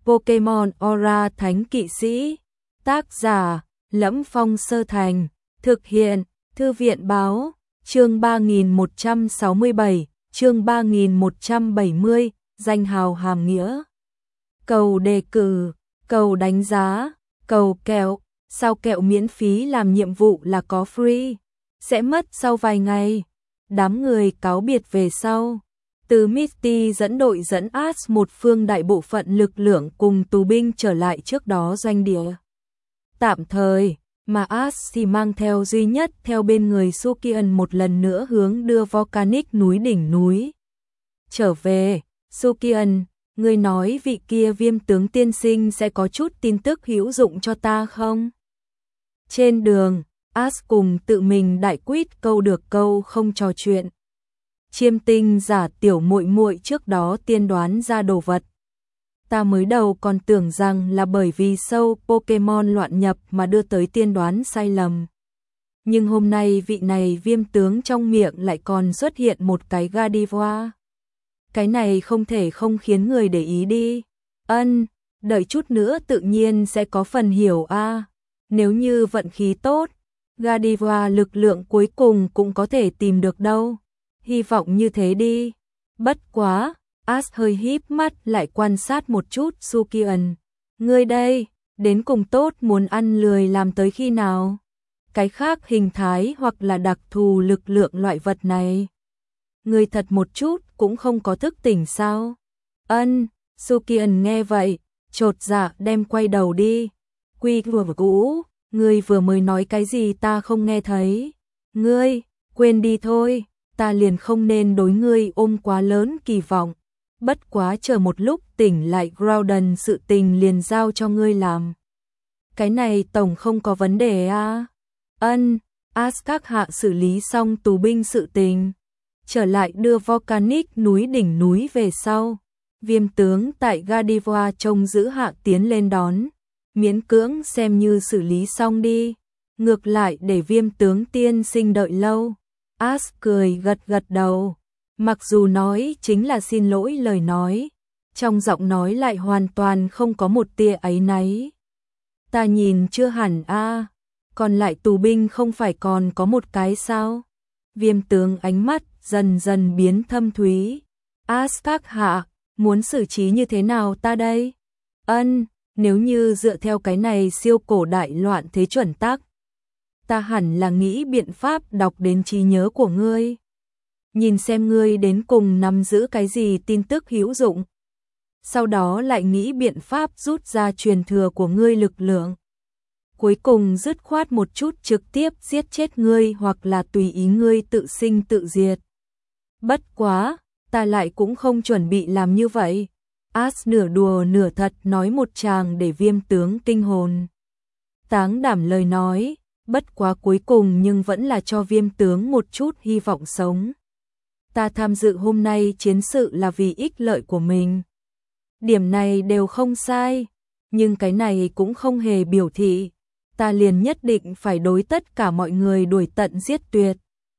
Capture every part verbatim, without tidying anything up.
Pokemon Aura Thánh Kỵ Sĩ. Tác giả: Lẫm Phong Sơ Thành. Thực hiện: Thư viện báo. Chương ba nghìn một trăm sáu mươi bảy, chương ba nghìn một trăm bảy mươi, danh hào hàm nghĩa. Cầu đề cử, cầu đánh giá, cầu kẹo, sao kẹo miễn phí làm nhiệm vụ là có free, sẽ mất sau vài ngày. Đám người cáo biệt về sau. Từ Misty dẫn đội dẫn Ash một phương đại bộ phận lực lượng cùng tù binh trở lại trước đó doanh địa tạm thời, mà Ash thì mang theo duy nhất theo bên người Sukian một lần nữa hướng đưa Volcanic núi đỉnh núi. Trở về, Sukian, ngươi nói vị kia Viêm tướng tiên sinh sẽ có chút tin tức hữu dụng cho ta không? Trên đường, Ash cùng tự mình đại quýt câu được câu không trò chuyện. Chiêm tinh giả tiểu muội muội trước đó tiên đoán ra đồ vật. Ta mới đầu còn tưởng rằng là bởi vì sâu Pokemon loạn nhập mà đưa tới tiên đoán sai lầm. Nhưng hôm nay vị này Viêm tướng trong miệng lại còn xuất hiện một cái Gardevoir. Cái này không thể không khiến người để ý đi. Ân, đợi chút nữa tự nhiên sẽ có phần hiểu a. À, nếu như vận khí tốt, Gardevoir lực lượng cuối cùng cũng có thể tìm được đâu. Hy vọng như thế đi. Bất quá, Ash hơi híp mắt lại quan sát một chút Sukian. Ngươi đây, đến cùng tốt muốn ăn lười làm tới khi nào? Cái khác hình thái hoặc là đặc thù lực lượng loại vật này. Ngươi thật một chút cũng không có thức tỉnh sao? Ân, Sukian nghe vậy, chột dạ đem quay đầu đi. Quy vừa vừa cũ, ngươi vừa mới nói cái gì ta không nghe thấy. Ngươi, quên đi thôi. Ta liền không nên đối ngươi ôm quá lớn kỳ vọng. Bất quá chờ một lúc tỉnh lại Groudon sự tình liền giao cho ngươi làm. Cái này tổng không có vấn đề à? Ân, Ash các hạ xử lý xong tù binh sự tình. Trở lại đưa Volcanic núi đỉnh núi về sau. Viêm tướng tại Gardevoir trông giữ hạ tiến lên đón. Miễn cưỡng xem như xử lý xong đi. Ngược lại để Viêm tướng tiên sinh đợi lâu. Ash cười gật gật đầu, mặc dù nói chính là xin lỗi lời nói, trong giọng nói lại hoàn toàn không có một tia áy náy. Ta nhìn chưa hẳn a, à, còn lại tù binh không phải còn có một cái sao? Viêm tướng ánh mắt dần dần biến thâm thúy. Ash các hạ, muốn xử trí như thế nào ta đây? Ân, nếu như dựa theo cái này siêu cổ đại loạn thế chuẩn tắc, ta hẳn là nghĩ biện pháp đọc đến trí nhớ của ngươi. Nhìn xem ngươi đến cùng nắm giữ cái gì tin tức hữu dụng. Sau đó lại nghĩ biện pháp rút ra truyền thừa của ngươi lực lượng. Cuối cùng dứt khoát một chút trực tiếp giết chết ngươi hoặc là tùy ý ngươi tự sinh tự diệt. Bất quá, ta lại cũng không chuẩn bị làm như vậy. Ash nửa đùa nửa thật nói một tràng để Viêm tướng kinh hồn. Táng đảm lời nói. Bất quá cuối cùng nhưng vẫn là cho Viêm tướng một chút hy vọng sống. Ta tham dự hôm nay chiến sự là vì ích lợi của mình. Điểm này đều không sai, nhưng cái này cũng không hề biểu thị ta liền nhất định phải đối tất cả mọi người đuổi tận giết tuyệt.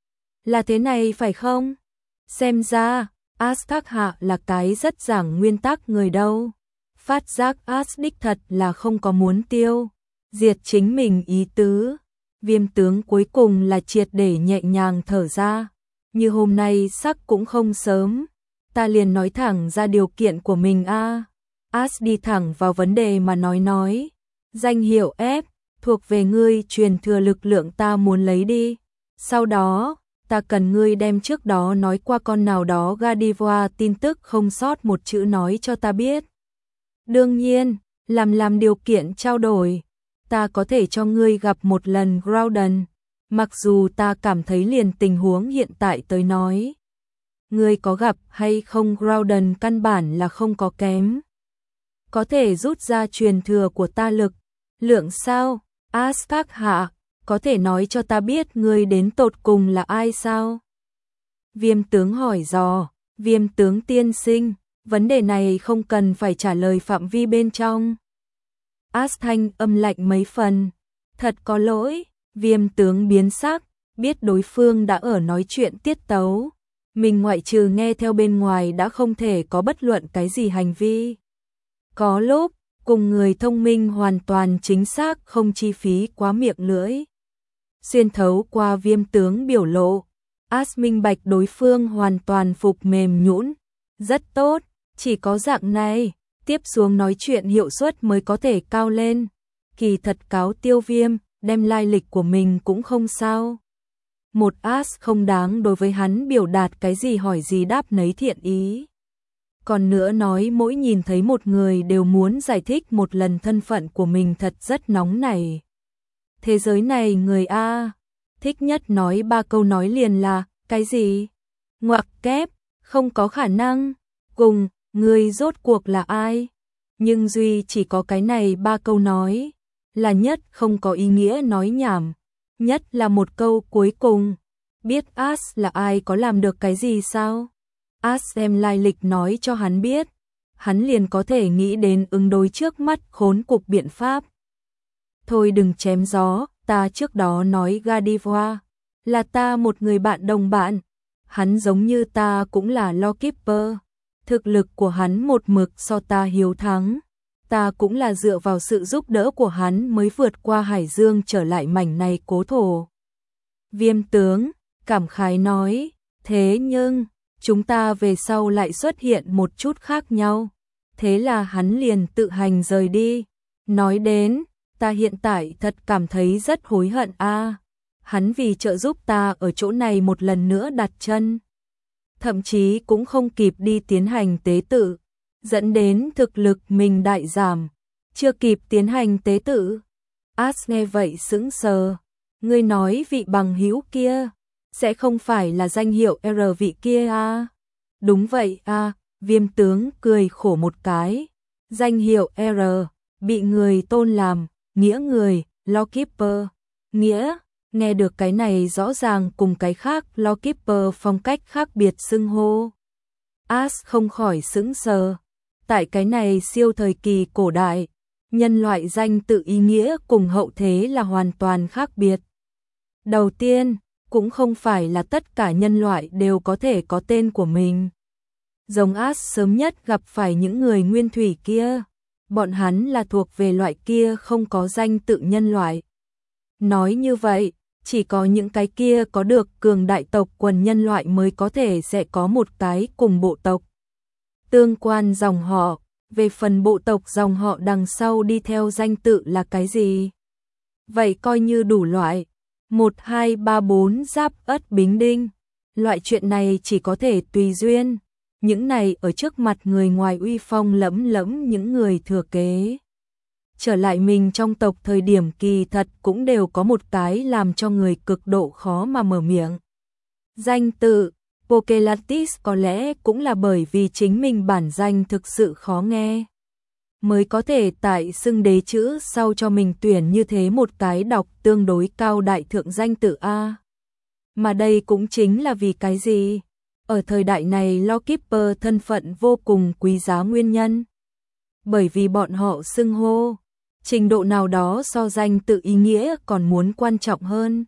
Là thế này phải không? Xem ra, Ash các hạ là cái rất giảng nguyên tắc người đâu. Phát giác Ash đích thật là không có muốn tiêu diệt chính mình ý tứ. Viêm tướng cuối cùng là triệt để nhẹ nhàng thở ra. Như hôm nay sắc cũng không sớm. Ta liền nói thẳng ra điều kiện của mình a. À. Ash đi thẳng vào vấn đề mà nói nói. Danh hiệu F, thuộc về ngươi truyền thừa lực lượng ta muốn lấy đi. Sau đó, ta cần ngươi đem trước đó nói qua con nào đó Gardevoir tin tức không sót một chữ nói cho ta biết. Đương nhiên, làm làm điều kiện trao đổi. Ta có thể cho ngươi gặp một lần Groudon, mặc dù ta cảm thấy liền tình huống hiện tại tới nói. Ngươi có gặp hay không Groudon căn bản là không có kém. Có thể rút ra truyền thừa của ta lực, lượng sao? Ash các hạ, có thể nói cho ta biết ngươi đến tột cùng là ai sao? Viêm tướng hỏi dò, Viêm tướng tiên sinh, vấn đề này không cần phải trả lời phạm vi bên trong. Ash thanh âm lạnh mấy phần. Thật có lỗi, Viêm tướng biến sắc, biết đối phương đã ở nói chuyện tiết tấu. Mình ngoại trừ nghe theo bên ngoài đã không thể có bất luận cái gì hành vi. Có lúc, cùng người thông minh hoàn toàn chính xác không chi phí quá miệng lưỡi. Xuyên thấu qua Viêm tướng biểu lộ, As minh bạch đối phương hoàn toàn phục mềm nhũn, rất tốt, chỉ có dạng này, tiếp xuống nói chuyện hiệu suất mới có thể cao lên. Kỳ thật cáo Tiêu Viêm, đem lai lịch của mình cũng không sao. Một As không đáng đối với hắn biểu đạt cái gì hỏi gì đáp nấy thiện ý. Còn nữa nói mỗi nhìn thấy một người đều muốn giải thích một lần thân phận của mình thật rất nóng nảy. Thế giới này người A, thích nhất nói ba câu nói liền là, cái gì? Ngoặc kép, không có khả năng, cùng, người rốt cuộc là ai? Nhưng Duy chỉ có cái này ba câu nói, là nhất không có ý nghĩa nói nhảm, nhất là một câu cuối cùng. Biết As là ai có làm được cái gì sao? As đem lai lịch nói cho hắn biết, hắn liền có thể nghĩ đến ứng đối trước mắt khốn cục biện pháp. Thôi đừng chém gió, ta trước đó nói Gardevoir, là ta một người bạn đồng bạn, hắn giống như ta cũng là Lawkeeper, thực lực của hắn một mực so ta hiếu thắng, ta cũng là dựa vào sự giúp đỡ của hắn mới vượt qua hải dương trở lại mảnh này cố thổ. Viêm tướng, cảm khái nói, thế nhưng, chúng ta về sau lại xuất hiện một chút khác nhau, thế là hắn liền tự hành rời đi, nói đến, ta hiện tại thật cảm thấy rất hối hận a. Hắn vì trợ giúp ta ở chỗ này một lần nữa đặt chân, thậm chí cũng không kịp đi tiến hành tế tự, dẫn đến thực lực mình đại giảm, chưa kịp tiến hành tế tự. As nghe vậy sững sờ, ngươi nói vị bằng hữu kia, sẽ không phải là danh hiệu R vị kia à? Đúng vậy à, Viêm tướng cười khổ một cái, danh hiệu R, bị người tôn làm, nghĩa người, Lawkeeper, nghĩa, nghe được cái này rõ ràng cùng cái khác Lawkeeper phong cách khác biệt xưng hô. As không khỏi sững sờ, tại cái này siêu thời kỳ cổ đại, nhân loại danh tự ý nghĩa cùng hậu thế là hoàn toàn khác biệt. Đầu tiên, cũng không phải là tất cả nhân loại đều có thể có tên của mình. Giống As sớm nhất gặp phải những người nguyên thủy kia, bọn hắn là thuộc về loại kia không có danh tự nhân loại. Nói như vậy, chỉ có những cái kia có được cường đại tộc quần nhân loại mới có thể sẽ có một cái cùng bộ tộc. Tương quan dòng họ, về phần bộ tộc dòng họ đằng sau đi theo danh tự là cái gì? Vậy coi như đủ loại. một, hai, ba, bốn Giáp Ất Bính Đinh. Loại chuyện này chỉ có thể tùy duyên. Những này ở trước mặt người ngoài uy phong lẫm lẫm những người thừa kế. Trở lại mình trong tộc thời điểm kỳ thật cũng đều có một cái làm cho người cực độ khó mà mở miệng. Danh tự, Pokelatis có lẽ cũng là bởi vì chính mình bản danh thực sự khó nghe. Mới có thể tại xưng đế chữ sau cho mình tuyển như thế một cái đọc tương đối cao đại thượng danh tự A. Mà đây cũng chính là vì cái gì? Ở thời đại này Lawkeeper thân phận vô cùng quý giá nguyên nhân. Bởi vì bọn họ xưng hô, trình độ nào đó so danh tự ý nghĩa còn muốn quan trọng hơn.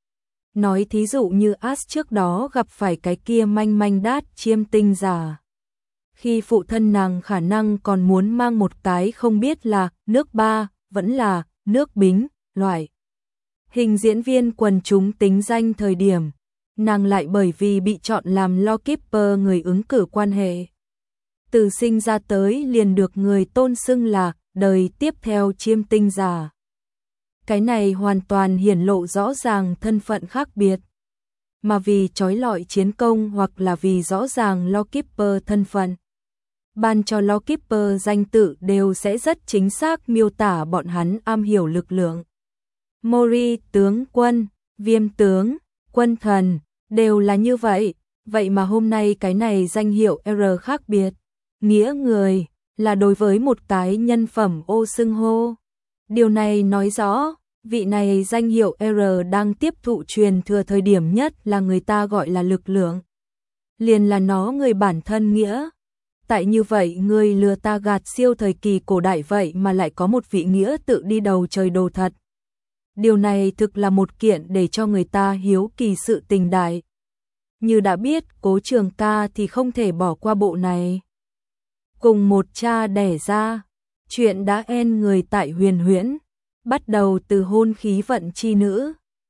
Nói thí dụ như As trước đó gặp phải cái kia manh manh đát chiêm tinh giả. Khi phụ thân nàng khả năng còn muốn mang một cái không biết là nước ba, vẫn là nước bính, loại. Hình diễn viên quần chúng tính danh thời điểm, nàng lại bởi vì bị chọn làm Lawkeeper người ứng cử quan hệ. Từ sinh ra tới liền được người tôn xưng là đời tiếp theo chiêm tinh giả. Cái này hoàn toàn hiển lộ rõ ràng thân phận khác biệt. Mà vì trói lọi chiến công hoặc là vì rõ ràng Lawkeeper thân phận, ban cho Lawkeeper danh tự đều sẽ rất chính xác miêu tả bọn hắn am hiểu lực lượng. Mori tướng quân, Viêm tướng, quân thần, đều là như vậy. Vậy mà hôm nay cái này danh hiệu R khác biệt. Nghĩa người, là đối với một cái nhân phẩm ô xưng hô. Điều này nói rõ, vị này danh hiệu R đang tiếp thụ truyền thừa thời điểm nhất là người ta gọi là lực lượng. Liền là nó người bản thân nghĩa. Tại như vậy người lừa ta gạt siêu thời kỳ cổ đại vậy mà lại có một vị nghĩa tự đi đầu trời đồ thật. Điều này thực là một kiện để cho người ta hiếu kỳ sự tình đại. Như đã biết Cố Trường Ca thì không thể bỏ qua bộ này. Cùng một cha đẻ ra, Chuyện đã end người tại Huyền Huyễn, bắt đầu từ hôn khí vận chi nữ.